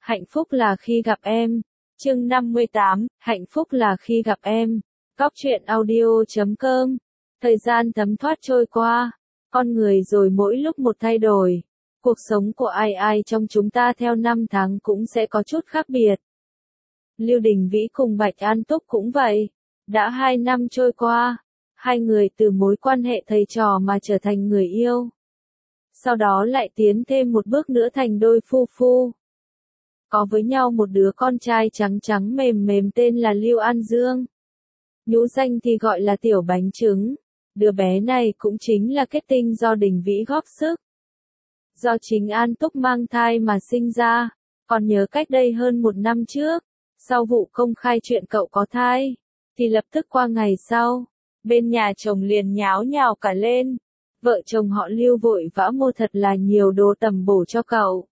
Hạnh phúc là khi gặp em. Chương 58, hạnh phúc là khi gặp em. Cóc truyện audio.com. Thời gian thấm thoát trôi qua, con người rồi mỗi lúc một thay đổi. Cuộc sống của ai ai trong chúng ta theo năm tháng cũng sẽ có chút khác biệt. Lưu Đình Vĩ cùng Bạch An Túc cũng vậy. Đã 2 năm trôi qua, hai người từ mối quan hệ thầy trò mà trở thành người yêu. Sau đó lại tiến thêm một bước nữa thành đôi phu phu. Có với nhau một đứa con trai trắng trắng mềm mềm tên là Lưu An Dương. Nhũ danh thì gọi là Tiểu Bánh Trứng. Đứa bé này cũng chính là kết tinh do Đình Vĩ góp sức. Do chính An Túc mang thai mà sinh ra. Còn nhớ cách đây hơn 1 năm trước, sau vụ công khai chuyện cậu có thai, thì lập tức qua ngày sau, bên nhà chồng liền nháo nhào cả lên. Vợ chồng họ Lưu vội vã mua thật là nhiều đồ tầm bổ cho cậu.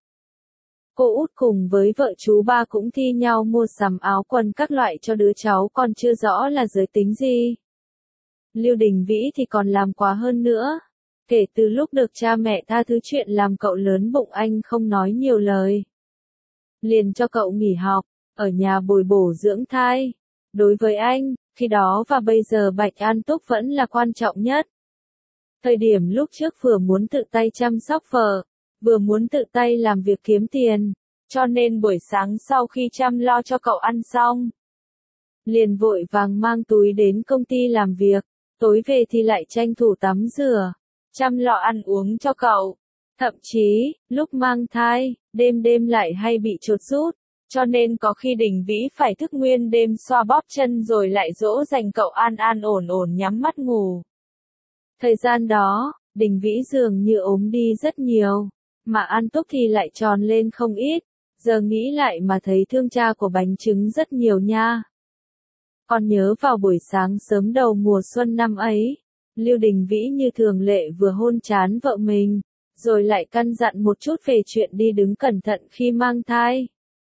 Cô út cùng với vợ chú ba cũng thi nhau mua sắm áo quần các loại cho đứa cháu còn chưa rõ là giới tính gì. Lưu Đình Vĩ thì còn làm quá hơn nữa. Kể từ lúc được cha mẹ tha thứ chuyện làm cậu lớn bụng, anh không nói nhiều lời. Liền cho cậu nghỉ học, ở nhà bồi bổ dưỡng thai. Đối với anh, khi đó và bây giờ Bạch An Túc vẫn là quan trọng nhất. Thời điểm lúc trước vừa muốn tự tay chăm sóc vợ, vừa muốn tự tay làm việc kiếm tiền, cho nên buổi sáng sau khi chăm lo cho cậu ăn xong, liền vội vàng mang túi đến công ty làm việc, tối về thì lại tranh thủ tắm rửa, chăm lo ăn uống cho cậu. Thậm chí, lúc mang thai, đêm đêm lại hay bị chuột rút, cho nên có khi Đình Vĩ phải thức nguyên đêm xoa bóp chân rồi lại dỗ dành cậu an an ổn ổn nhắm mắt ngủ. Thời gian đó, Đình Vĩ dường như ốm đi rất nhiều, mà An Túc thì lại tròn lên không ít, giờ nghĩ lại mà thấy thương cha của Bánh Trứng rất nhiều nha. Còn nhớ vào buổi sáng sớm đầu mùa xuân năm ấy, Lưu Đình Vĩ như thường lệ vừa hôn trán vợ mình, rồi lại căn dặn một chút về chuyện đi đứng cẩn thận khi mang thai.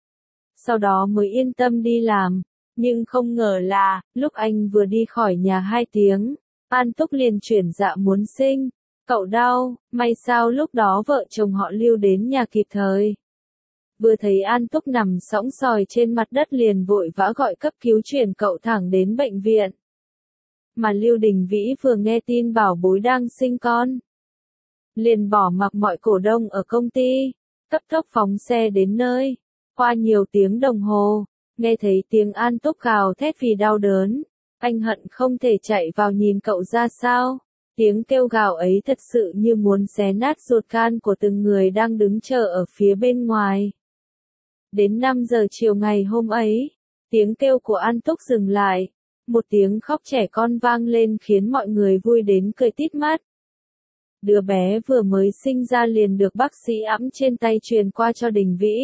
Sau đó mới yên tâm đi làm, nhưng không ngờ là, lúc anh vừa đi khỏi nhà 2 tiếng, An Túc liền chuyển dạ muốn sinh. Cậu đau, may sao lúc đó vợ chồng họ Lưu đến nhà kịp thời. Vừa thấy An Túc nằm sõng sòi trên mặt đất liền vội vã gọi cấp cứu chuyển cậu thẳng đến bệnh viện. Mà Lưu Đình Vĩ vừa nghe tin bảo bối đang sinh con, liền bỏ mặc mọi cổ đông ở công ty, cấp tốc phóng xe đến nơi. Qua nhiều tiếng đồng hồ, nghe thấy tiếng An Túc gào thét vì đau đớn, anh hận không thể chạy vào nhìn cậu ra sao. Tiếng kêu gào ấy thật sự như muốn xé nát ruột gan của từng người đang đứng chờ ở phía bên ngoài. Đến 5 giờ chiều ngày hôm ấy, tiếng kêu của An Túc dừng lại, một tiếng khóc trẻ con vang lên khiến mọi người vui đến cười tít mắt. Đứa bé vừa mới sinh ra liền được bác sĩ ẵm trên tay truyền qua cho Đình Vĩ.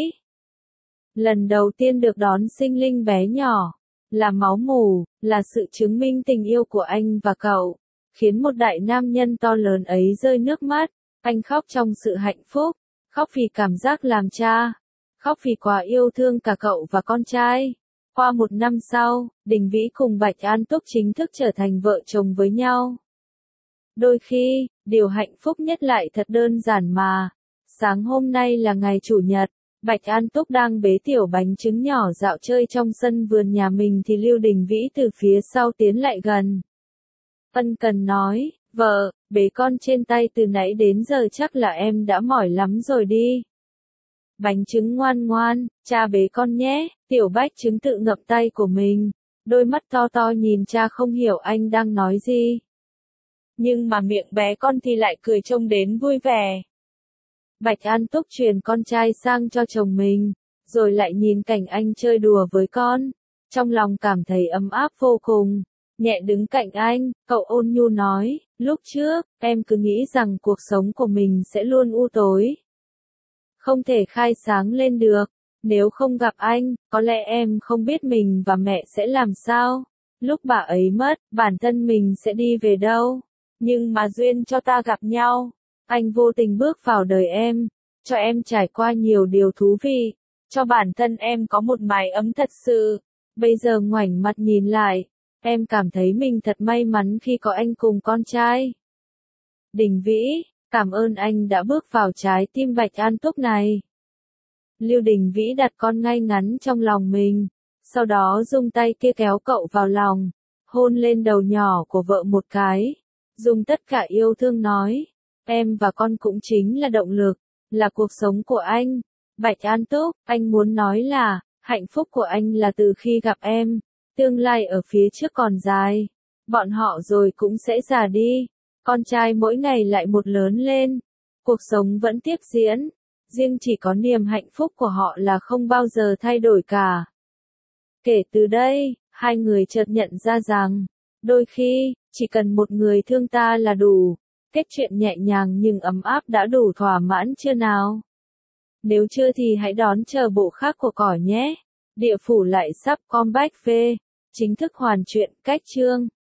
Lần đầu tiên được đón sinh linh bé nhỏ, là máu mủ, là sự chứng minh tình yêu của anh và cậu, khiến một đại nam nhân to lớn ấy rơi nước mắt. Anh khóc trong sự hạnh phúc, khóc vì cảm giác làm cha, khóc vì quá yêu thương cả cậu và con trai. Qua 1 năm sau, Đình Vĩ cùng Bạch An Túc chính thức trở thành vợ chồng với nhau. Đôi khi, điều hạnh phúc nhất lại thật đơn giản mà. Sáng hôm nay là ngày Chủ nhật, Bạch An Túc đang bế Tiểu Bánh Trứng nhỏ dạo chơi trong sân vườn nhà mình thì Lưu Đình Vĩ từ phía sau tiến lại gần. Ân cần nói, vợ, bế con trên tay từ nãy đến giờ chắc là em đã mỏi lắm rồi đi. Bánh Trứng ngoan ngoan, cha bế con nhé. Tiểu Bách Trứng tự ngậm tay của mình, đôi mắt to to nhìn cha không hiểu anh đang nói gì. Nhưng mà miệng bé con thì lại cười trông đến vui vẻ. Bạch An Túc truyền con trai sang cho chồng mình, rồi lại nhìn cảnh anh chơi đùa với con. Trong lòng cảm thấy ấm áp vô cùng. Nhẹ đứng cạnh anh, cậu ôn nhu nói, lúc trước, em cứ nghĩ rằng cuộc sống của mình sẽ luôn u tối. Không thể khai sáng lên được. Nếu không gặp anh, có lẽ em không biết mình và mẹ sẽ làm sao. Lúc bà ấy mất, bản thân mình sẽ đi về đâu. Nhưng mà duyên cho ta gặp nhau. Anh vô tình bước vào đời em, cho em trải qua nhiều điều thú vị, cho bản thân em có một mái ấm thật sự. Bây giờ ngoảnh mặt nhìn lại, em cảm thấy mình thật may mắn khi có anh cùng con trai. Đình Vĩ, cảm ơn anh đã bước vào trái tim Bạch An Túc này. Lưu Đình Vĩ đặt con ngay ngắn trong lòng mình, sau đó dùng tay kia kéo cậu vào lòng, hôn lên đầu nhỏ của vợ một cái, dùng tất cả yêu thương nói, em và con cũng chính là động lực, là cuộc sống của anh. Bạch An Túc, anh muốn nói là, hạnh phúc của anh là từ khi gặp em, tương lai ở phía trước còn dài, bọn họ rồi cũng sẽ già đi, con trai mỗi ngày lại một lớn lên, cuộc sống vẫn tiếp diễn, riêng chỉ có niềm hạnh phúc của họ là không bao giờ thay đổi cả. Kể từ đây, hai người chợt nhận ra rằng, đôi khi, chỉ cần một người thương ta là đủ, kết chuyện nhẹ nhàng nhưng ấm áp đã đủ thỏa mãn chưa nào? Nếu chưa thì hãy đón chờ bộ khác của cỏ nhé. Địa phủ lại sắp comeback về, chính thức hoàn truyện cách chương.